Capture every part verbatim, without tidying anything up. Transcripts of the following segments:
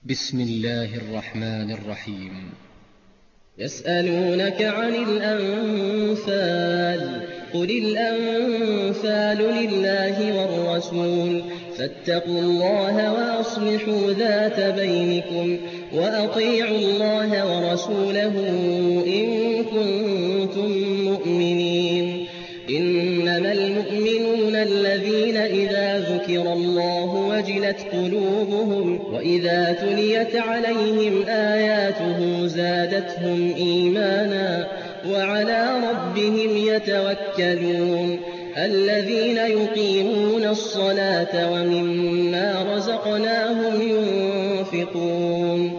بسم الله الرحمن الرحيم. يسألونك عن الأنفال قل الأنفال لله والرسول فاتقوا الله وأصلحوا ذات بينكم وأطيعوا الله ورسوله إن كنتم مؤمنين. إنما المؤمنون الذين إذا ذكر الله وجلت قلوبهم وإذا تليت عليهم آياته زادتهم إيمانا وعلى ربهم يتوكلون. الذين يقيمون الصلاة ومما رزقناهم ينفقون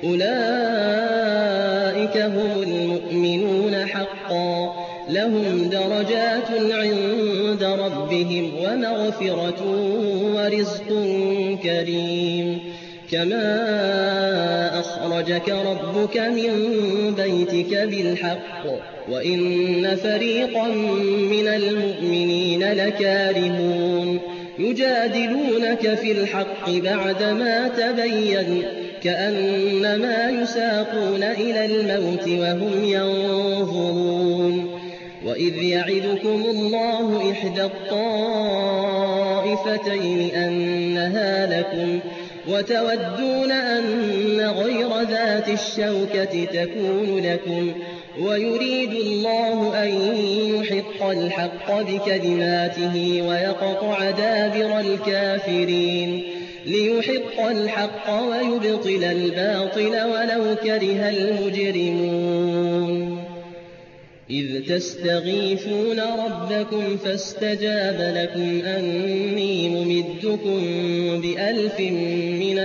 أولئك هم المؤمنون حقا لهم درجات عند ربهم ومغفرة ورزق كريم. كما أخرجك ربك من بيتك بالحق وإن فريقا من المؤمنين لكارهون يجادلونك في الحق بعدما تبين كأنما يساقون إلى الموت وهم ينظرون. وإذ يعدكم الله إحدى الطائفتين أنها لكم وتودون أن غير ذات الشوكة تكون لكم ويريد الله أن يحق الحق بكلماته ويقطع دابر الكافرين ليحق الحق ويبطل الباطل ولو كره المجرمون. إذ تستغيثون ربكم فاستجاب لكم أني ممدكم بألف من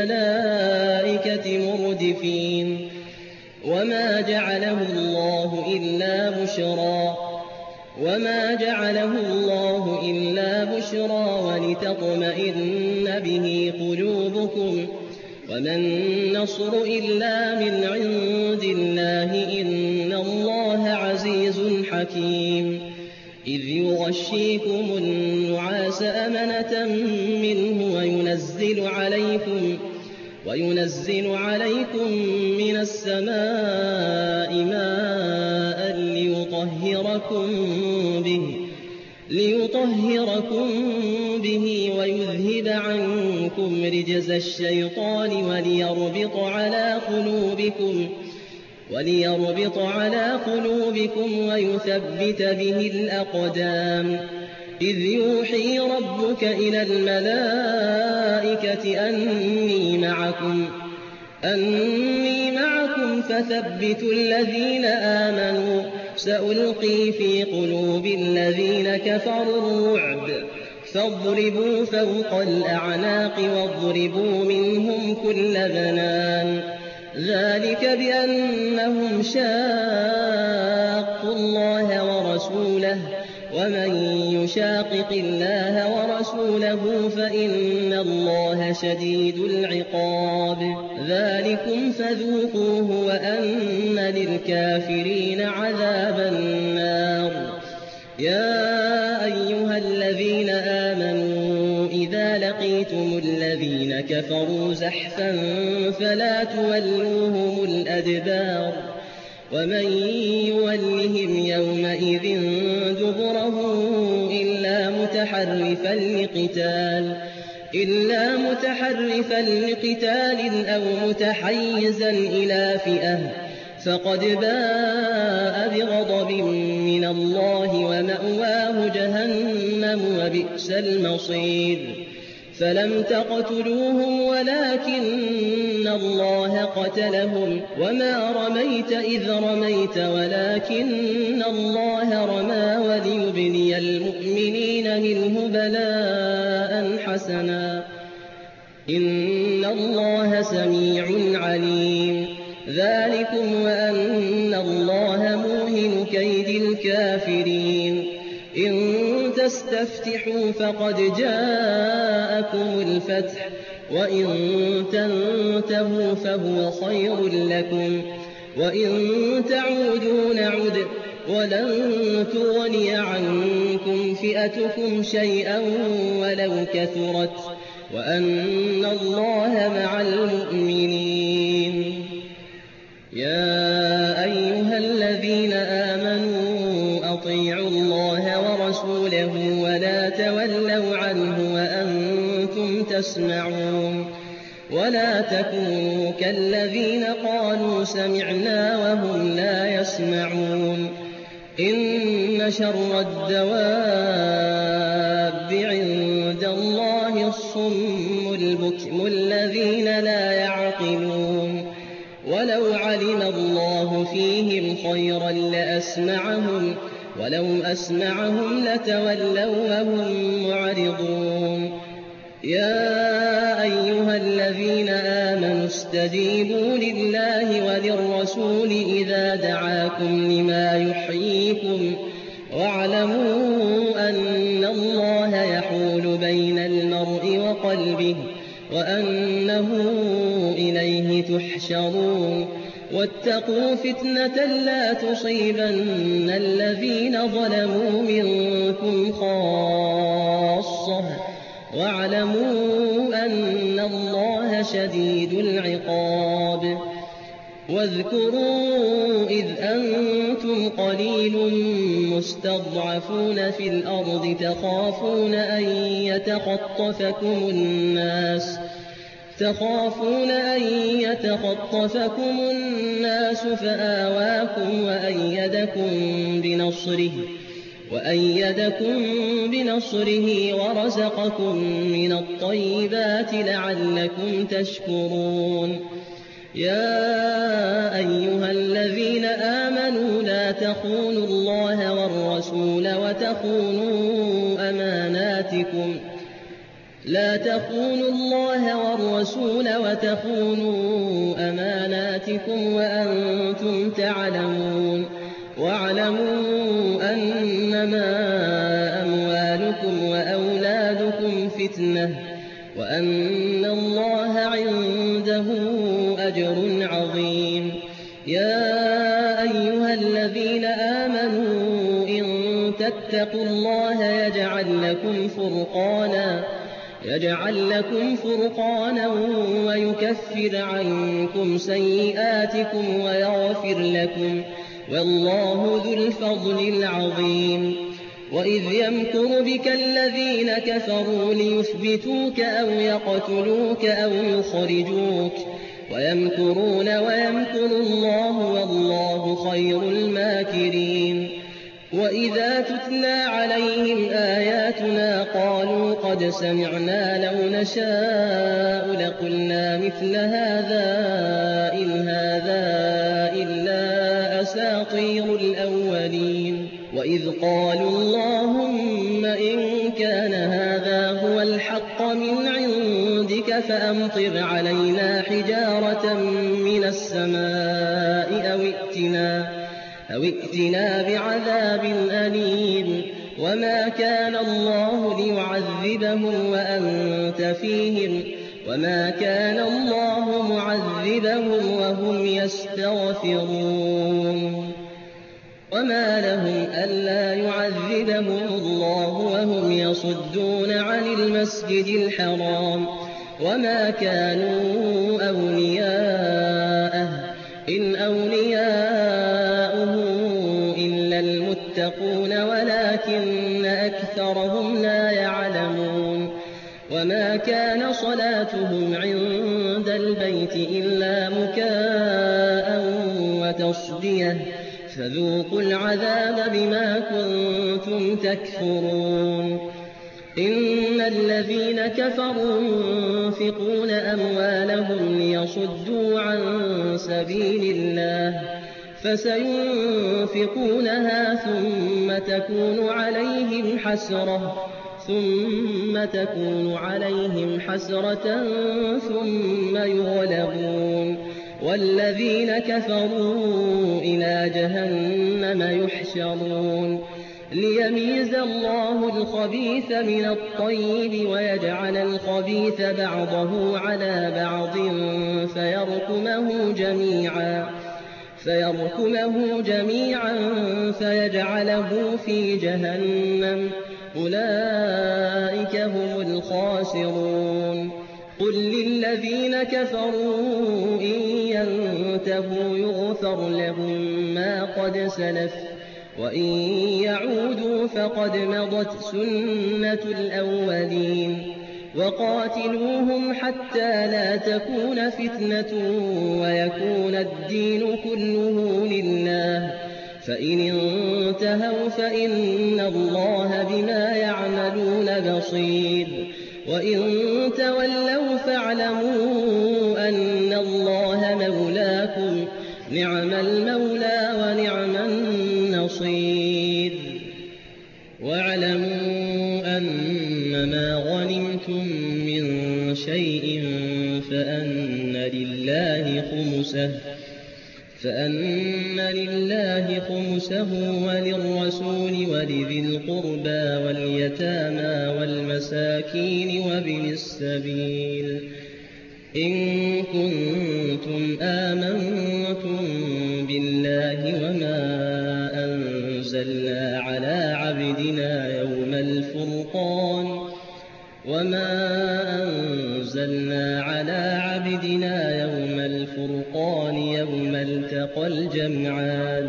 الملائكة مردفين. وما جعله الله إلا بشرى وما جعله الله إلا بشرى ولتطمئن به قلوبكم وما النصر إلا من عند الله إن الله عزيز حكيم. إذ يغشيكم النعاس أمنة منه وينزل عليكم وينزل عليكم من السماء ماء ليطهركم به ليطهركم به ويذهب عنكم رجز الشيطان وليربط على قلوبكم وليربط على قلوبكم ويثبت به الأقدام. إذ يوحي ربك إلى الملائكة أني معكم أني معكم فثبتوا الذين آمنوا سألقي في قلوب الذين كفروا الرعب فاضربوا فوق الأعناق واضربوا منهم كل بنان. ذلك بأنهم شاقوا الله ورسوله ومن يشاقق الله ورسوله فإن الله شديد العقاب. ذلكم فذوقوه وأن للكافرين عذاب النار. يا أيها الذين آمنوا إذا لقيتم الذين كفروا زحفا فلا تولوهم الأدبار ومن يولهم يومئذ دبره إلا متحرفا لقتال إلا متحرفا لقتال أو متحيزا إلى فئة فقد باء بغضب من الله ومأواه جهنم وبئس المصير. فلم تقتلوهم ولكن الله قتلهم وما رميت إذ رميت ولكن الله رمى وليبلي المؤمنين منه بلاء حسنا إن الله سميع عليم. ذلكم وأن الله موهن كيد الكافرين. إن تستفتحوا فقد جاءكم الفتح وإن تنتهوا فهو خير لكم وإن تعودوا نعد ولن تغني عنكم فئتكم شيئا ولو كثرت وأن الله مع المؤمنين. يا أيها الذين آمنوا أطيعوا الله ورسوله ولا تولوا عنه وأنتم تسمعون ولا تكونوا كالذين قالوا سمعنا وهم لا يسمعون. إن شر الدواب عند الله الصم البكم الذين لا يعقلون. ولو علم الله فيهم خيرا لأسمعهم ولو أسمعهم لتولوا وهم معرضون. يا أيها الذين آمنوا استجيبوا لله وللرسول إذا دعاكم لما يحييكم واعلموا أن الله يحول بين المرء وقلبه وأنه إليه تحشرون. واتقوا فتنة لا تصيبن الذين ظلموا منكم خاصة واعلموا أن الله شديد العقاب. واذكروا إذ أنتم قليل مستضعفون في الأرض تخافون أن يتخطفكم الناس تخافون أن يتخطفكم الناس فآواكم وأيدكم بنصره وأيدكم بنصره ورزقكم من الطيبات لعلكم تشكرون. يا أيها الذين آمنوا لا تخونوا الله والرسول وتخونوا أماناتكم لا تخونوا الله والرسول وتخونوا أماناتكم وأنتم تعلمون. واعلموا أنما أموالكم وأولادكم فتنة وأن الله عنده أجر عظيم. يا أيها الذين آمنوا إن تتقوا الله يجعل لكم فرقانا يجعل لكم فرقانا ويكفر عنكم سيئاتكم ويغفر لكم والله ذو الفضل العظيم. وإذ يمكر بك الذين كفروا ليثبتوك أو يقتلوك أو يخرجوك ويمكرون ويمكر الله والله خير الماكرين. وإذا تتلى عليهم آياتنا قالوا قد سمعنا لو نشاء لقلنا مثل هذا إن هذا إلا أساطير الأولين. وإذ قالوا اللهم إن كان هذا هو الحق من عندك فأمطر علينا حجارة من السماء أو ائتنا أو ائتنا بعذاب أليم. وما كان الله ليعذبهم وأنت فيهم وما كان الله معذبهم وهم يستغفرون. وما لهم ألا يعذبهم الله وهم يصدون عن المسجد الحرام وما كانوا أولياءه إن أولياؤه إلا المتقون ولكن أكثرهم لا يعلمون. وما كان صلاتهم عند البيت إلا مكاء وتصدية فذوقوا العذاب بما كنتم تكفرون. إن الذين كفروا ينفقون أموالهم ليصدوا عن سبيل الله فسينفقونها ثم تكون عليهم حسرة ثم تكون عليهم حسرة ثم يغلبون والذين كفروا إلى جهنم يحشرون. ليميز الله الخبيث من الطيب ويجعل الخبيث بعضه على بعض فيركمه جميعا فيركمه جميعا فيجعله في جهنم أولئك هم الخاسرون. قل للذين كفروا إن ينتهوا يغفر لهم ما قد سلف وإن يعودوا فقد مضت سنة الأولين وقاتلوهم حتى لا تكون فتنة ويكون الدين كله لله فإن انتهوا فإن الله بما يعملون بصير وإن تولوا فاعلموا أن الله مولاكم نعم المولى ونعم النصير واعلموا أنما غنمتم من شيء فأن لله خمسه فأن لله خمسه وللرسول ولذي القربى واليتامى والمساكين وابن السبيل إن كنتم آمنتم بالله وما أنزلنا على عبدنا يوم الفرقان وما أنزلنا على عبدنا يوم الفرقان يوم التقى الجمعان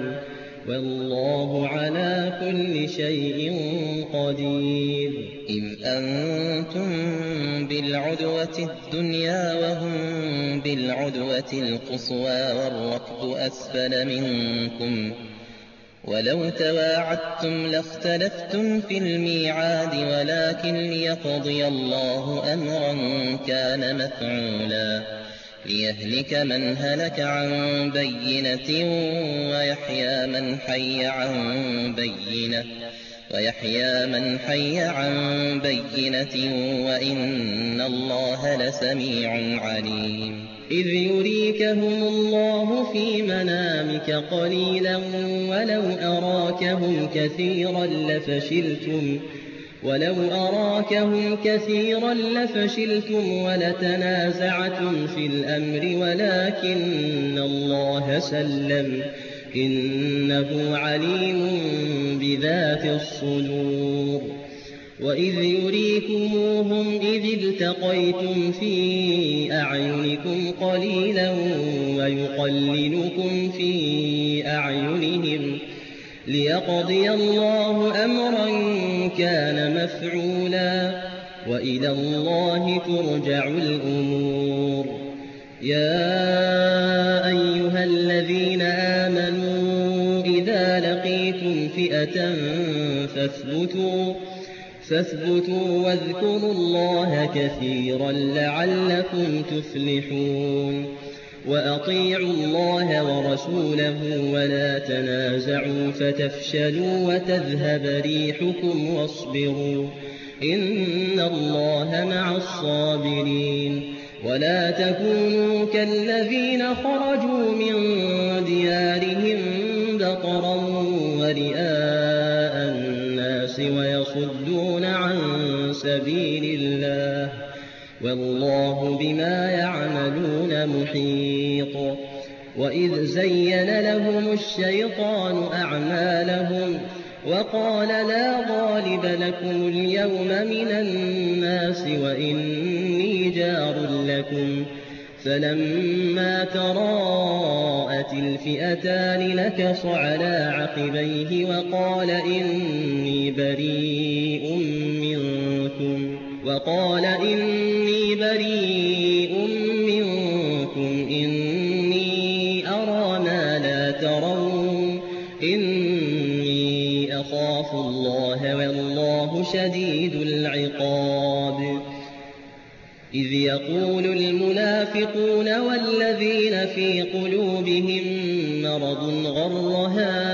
والله على كل شيء قدير إذ أنتم بالعدوة الدنيا وهم بالعدوة القصوى والركب أسفل منكم ولو تواعدتم لاختلفتم في الميعاد ولكن ليقضي الله أمرا كان مفعولا ليهلك من هلك عن بينة ويحيى من حي عن بينة ويحيى من حي عن بينة وإن الله لسميع عليم إذ يريكهم الله في منامك قليلا ولو أراكهم كثيرا لفشلتم ولو أراكهم كثيرا لفشلتم ولتنازعتم في الأمر ولكن الله سلم إنه عليم بذات الصدور وإذ يريكموهم إذ التقيتم في أعينكم قليلا ويقللكم في أعينهم ليقضي الله أمرا كان مفعولا وإلى الله ترجع الأمور يا أيها الذين آمنوا إذا لقيتم فئة فاثبتوا فاثبتوا واذكروا الله كثيرا لعلكم تفلحون وأطيعوا الله ورسوله ولا تنازعوا فتفشلوا وتذهب ريحكم واصبروا إن الله مع الصابرين ولا تكونوا كالذين خرجوا من ديارهم بطرا ورئاء الناس ويصدون عن سبيل الله والله بما يعملون محيط وإذ زين لهم الشيطان أعمالهم وقال لا غالب لكم اليوم من الناس وإني جار لكم فلما تراءت الفئتان نكص على عقبيه وقال إني بريء منكم وقال إني بريء منكم إني أرى ما لا ترون إني أخاف الله والله شديد العقاب إذ يقول المنافقون والذين في قلوبهم مرض غر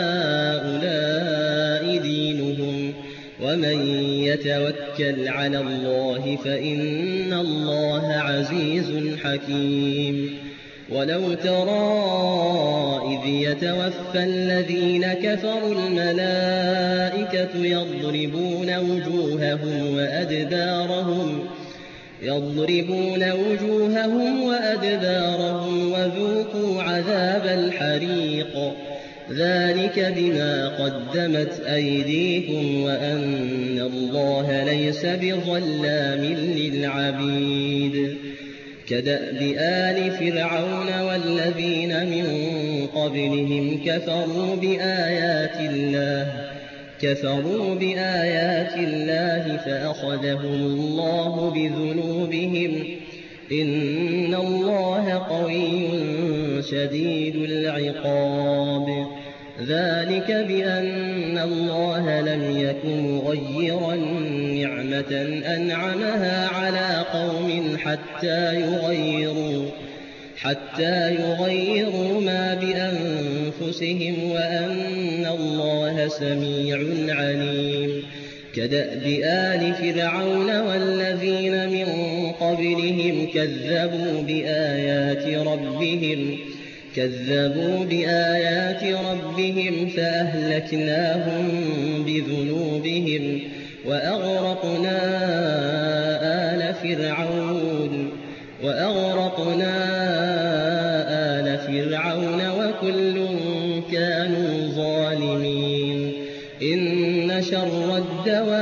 هؤلاء دينهم ومن يتوكل على الله فإن الله عزيز حكيم ولو ترى إذ يتوفى الذين كفروا الملائكة يضربون وجوههم وأدبارهم يضربون وجوههم وأدبارهم وذوقوا عذاب الحريق ذلك بما قدمت أيديكم وأن الله ليس بظلام للعبيد كدأب آل فرعون والذين من قبلهم كفروا بآيات الله كفروا بآيات الله فأخذهم الله بذنوبهم إن الله قوي شديد العقاب. ذلك بأن الله لم يكن مغيرا نعمة أنعمها على قوم حتى يغيروا حتى يغيروا ما بأنفسهم وأن الله سميع عليم. كدأب آل فرعون والذين من قبلهم كذبوا بآيات ربهم كذبوا بآيات ربهم فأهلكناهم بذنوبهم وأغرقنا آل فرعون وأغرقنا آل فرعون وكل كانوا ظالمين. إن شر الدواب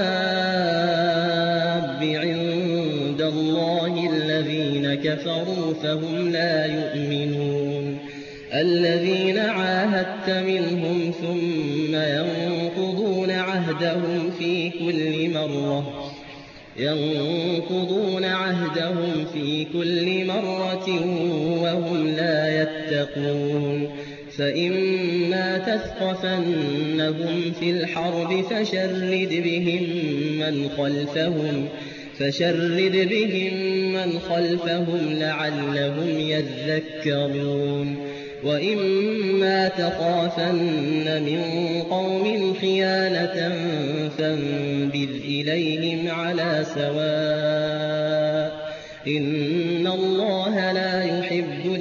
عند الله الذين كفروا فهم لا يؤمنون. الذين عاهدت منهم ثم ينقضون عهدهم في كل مرة ينقضون عهدهم في كل مرة وهم لا يتقون. فإما تثقفنهم في الحرب فشرد بهم من خلفهم فشرد بهم من خلفهم لعلهم يذكرون. وإما تخافن من قوم خيانة فانبذ إليهم على سواء إن الله لا يحب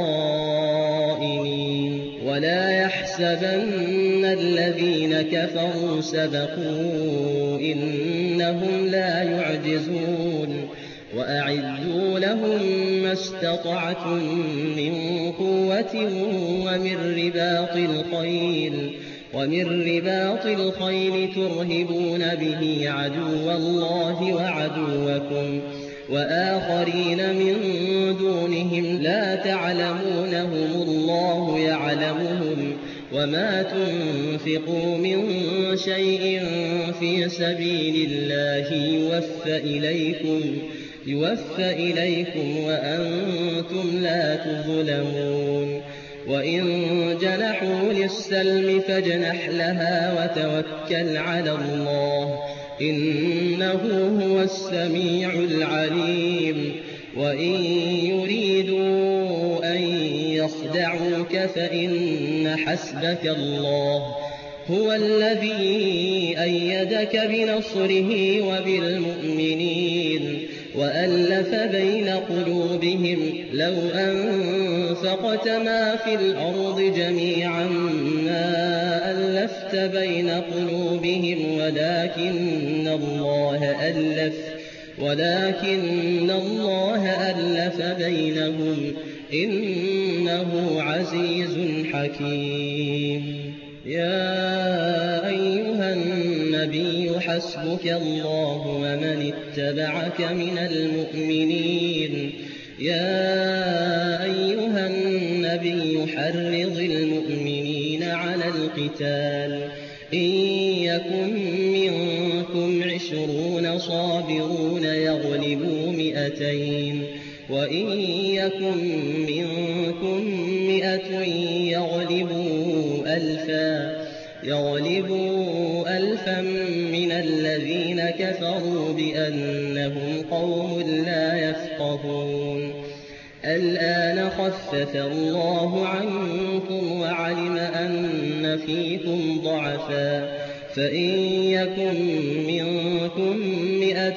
الخائنين. ولا يحسبن الذين كفروا سبقوا إنهم لا يعجزون. وأعدوا لهم ما استطعتم من قوة ومن رباط الخيل ومن رباط الخيل ترهبون به عدو الله وعدوكم وآخرين من دونهم لا تعلمونهم الله يعلمهم. وما تنفقوا من شيء في سبيل الله يوفى إليكم يوفى إليكم وأنتم لا تظلمون. وإن جنحوا للسلم فاجنح لها وتوكل على الله إنه هو السميع العليم. وإن يريدوا أن يخدعوك فإن حسبك الله هو الذي أيدك بنصره وبالمؤمنين وألف بين قلوبهم لو أنفقت ما في الأرض جميعا ما ألفت بين قلوبهم ولكن الله ألف ولكن الله ألف بينهم إنه عزيز حكيم. يا أيها النبي حسبك الله ومن اتبعك من المؤمنين. يا أيها النبي حرض المؤمنين على القتال إن يكن منكم عشرون صابرون يغلبوا مئتين وإن يكن منكم مئة يغلبوا ألفا يغلبوا ألفا من الذين كفروا بأنهم قوم لا يفقهون. الآن خفف الله عنكم وعلم أن فيكم ضعفا فإن يكن منكم مئة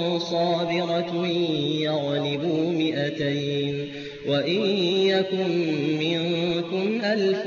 صابرة يغلبوا مئتين وإن يكن منكم ألف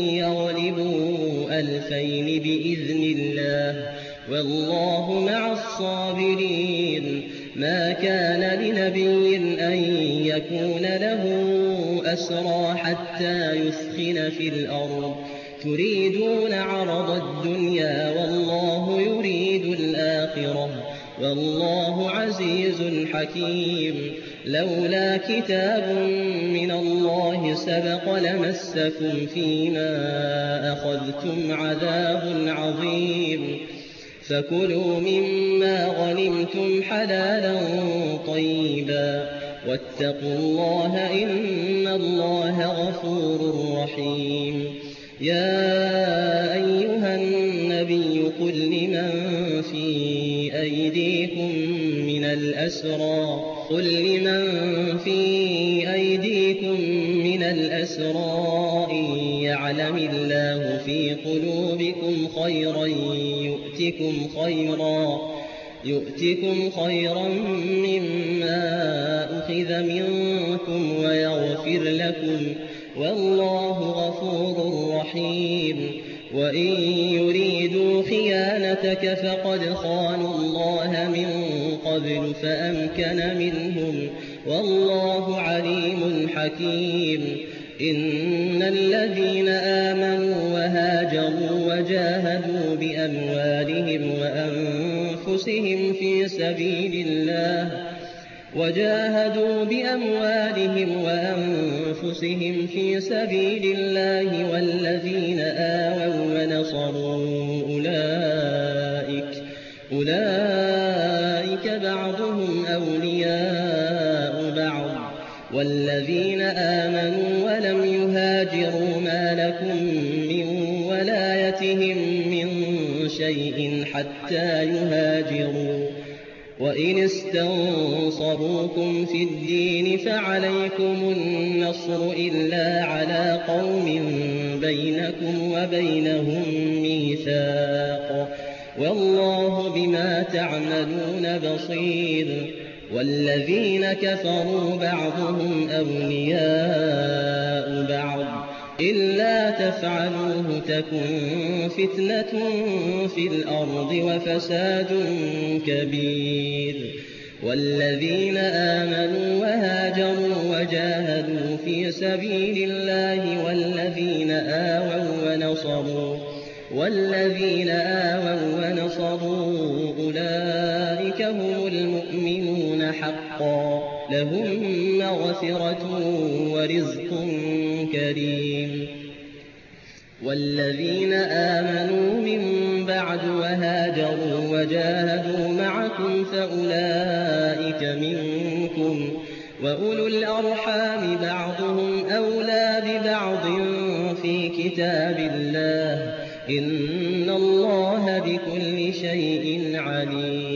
يغلبوا ألفين بإذن الله والله مع الصابرين. ما كان لنبي أن يكون له أسرى حتى يثخن في الأرض تريدون عرض الدنيا والله يريد الآخرة والله عزيز حكيم. لولا كتاب من الله سبق لمسكم فيما أخذتم عذاب عظيم فكلوا مما غنمتم حلالا طيبا واتقوا الله إن الله غفور رحيم يا أيها النبي قل لمن في أيديكم من الأسرى قل لمن في أيديكم من الأسرى إن يعلم الله في قلوبكم خيرا يؤتكم خيرا يؤتكم خيرا مما أخذ منكم ويغفر لكم والله غفور رحيم وإن يريدوا خيانتك فقد خانوا الله من قبل فأمكن منهم والله عليم حكيم إن الذين آمنوا وهاجروا وجاهدوا بأموالهم وأنفسهم في سبيل الله وجاهدوا بأموالهم وأنفسهم في سبيل الله والذين آووا ونصروا أولئك أولئك بعضهم أولياء بعض والذين آمنوا ولم يهاجروا ما لكم من ولايتهم من شيء حتى يهاجروا وإن استنصروكم في الدين فعليكم النصر إلا على قوم بينكم وبينهم ميثاق والله بما تعملون بصير والذين كفروا بعضهم أولياء بعض إلا تفعلوه تكن فتنة في الأرض وفساد كبير والذين آمنوا وهاجروا وجاهدوا في سبيل الله والذين آووا ونصروا والذين آووا ونصروا أولئك هم المؤمنون حقا لهم مغفرة ورزق كريم والذين آمنوا من بعد وهاجروا وجاهدوا معكم فأولئك منكم وأولو الأرحام بعضهم أولى ببعض في كتاب الله إن الله بكل شيء عليم